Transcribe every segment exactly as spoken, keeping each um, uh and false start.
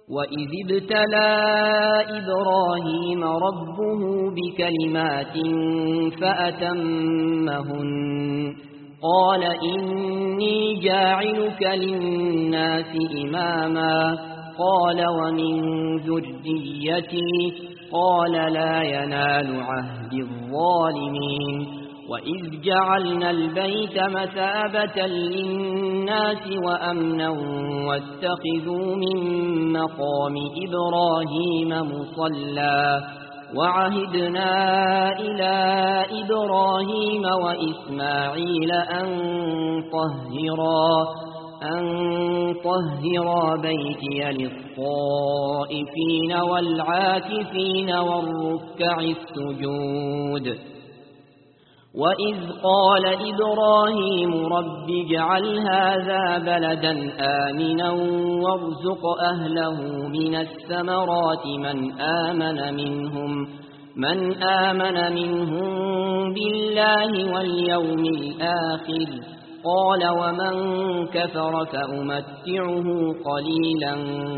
وإذ ابتلى إبراهيم ربه بكلمات فأتمهن قال إني جاعلك للناس إماما قال ومن ذريتي قال لا ينال عهد الظالمين وإذ جعلنا البيت مثابة للناس وأمنا واتخذوا من مقام إبراهيم مصلى وعهدنا إلى إبراهيم وإسماعيل أن طهرا أن طهرا بيتي للطائفين والعاكفين والركع السجود وإذ قال إبراهيم رب اجعل هذا بلدا آمنا وارزق أهله من الثمرات من آمن منهم من آمن منهم بالله واليوم الآخر قال ومن كفر فأمتعه قليلا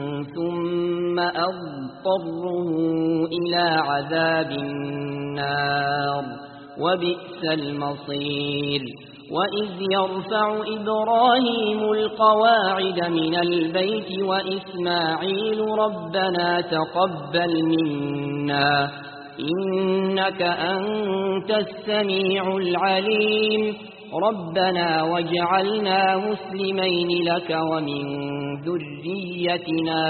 ثم أضطره إلى عذاب النار وبئس المصير وإذ يرفع إبراهيم القواعد من البيت وإسماعيل ربنا تقبل منا إنك أنت السميع العليم ربنا واجعلنا مسلمين لك ومن ذريتنا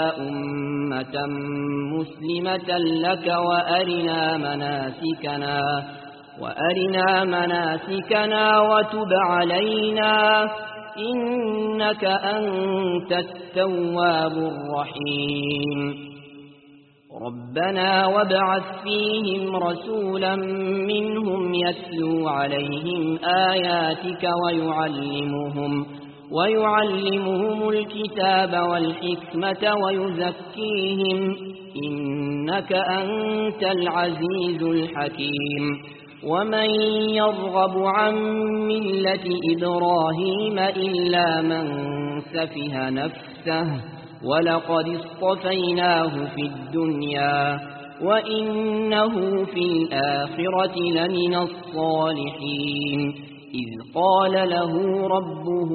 أمة مسلمة لك وأرنا مناسكنا وأرنا مناسكنا وتب علينا إنك أنت التواب الرحيم ربنا وابعث فيهم رسولا منهم يتلو عليهم آياتك ويعلمهم ويعلمهم الكتاب والحكمة ويزكيهم إنك أنت العزيز الحكيم ومن يرغب عن ملة إبراهيم إلا من سفه نفسه ولقد اصطفيناه في الدنيا وإنه في الآخرة لمن الصالحين إذ قال له ربه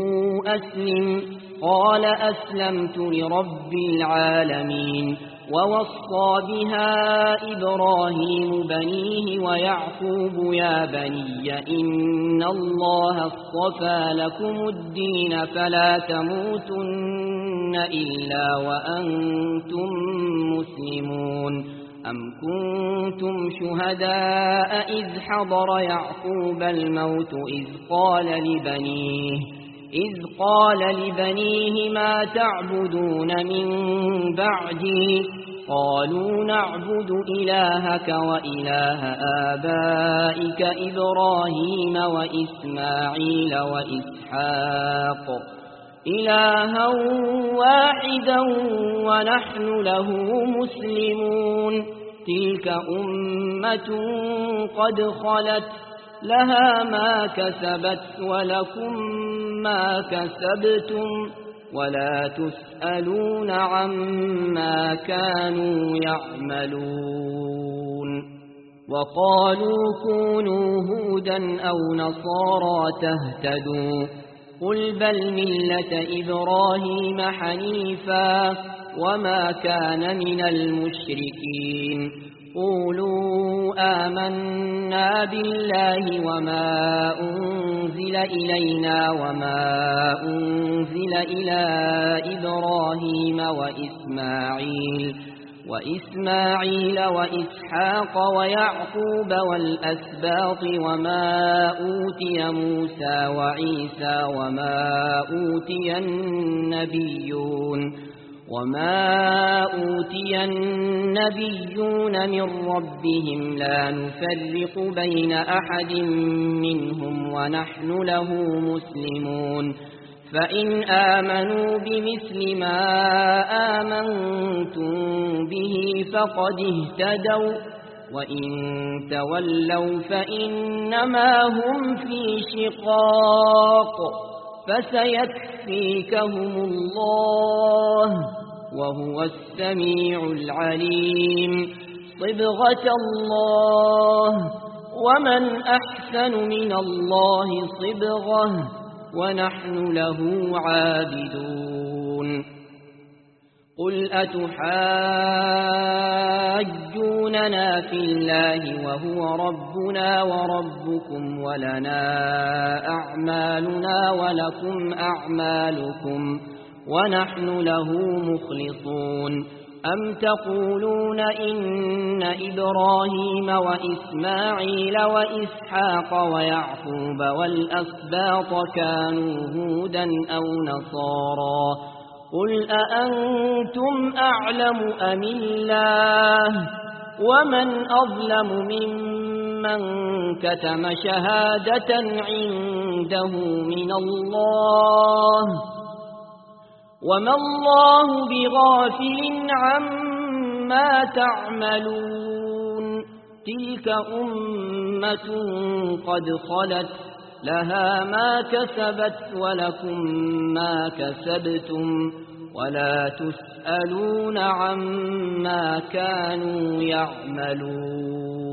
أسلم قال أسلمت لرب العالمين ووصى بها إبراهيم بنيه ويعقوب يا بني إن الله اصطفى لكم الدين فلا تموتن إلا وأنتم مسلمون أم كنتم شهداء إذ حضر يعقوب الموت إذ قال لبنيه إذ قال لبنيه ما تعبدون من بعدي قالوا نعبد إلهك وإله آبائك إبراهيم وإسماعيل وإسحاق إلها واحدا ونحن له مسلمون تلك أمة قد خلت لها ما كسبت ولكم ما كسبتم ولا تسألون عما كانوا يعملون وقالوا كونوا هودا أو نصارى تهتدوا قل بل ملة إبراهيم حنيفا وما كان من المشركين قولوا آمنا بالله وما أنزل إلينا وما أنزل إلى إبراهيم وإسماعيل وإسماعيل وإسحاق ويعقوب والأسباط وما أوتي موسى وعيسى وما أوتي النبيون وما أوتي النبيون من ربهم لا نفرق بين أحد منهم ونحن له مسلمون فإن آمنوا بمثل ما آمنتم به فقد اهتدوا وإن تولوا فإنما هم في شقاق فسيكفيكهم الله وهو السميع العليم صبغة الله ومن أحسن من الله صبغة ونحن له عابدون قل أتحاجوننا في الله وهو ربنا وربكم ولنا أعمالنا ولكم أعمالكم ونحن له مخلصون أم تقولون إن إبراهيم وإسماعيل وإسحاق ويعقوب والأسباط كانوا هودا أو نصارا قل أأنتم أعلم أم الله ومن أظلم ممن كتم شهادة عنده من الله وما الله بغافل عما تعملون تلك أمة قد خلت لها ما كسبت ولكم ما كسبتم ولا تسألون عما كانوا يعملون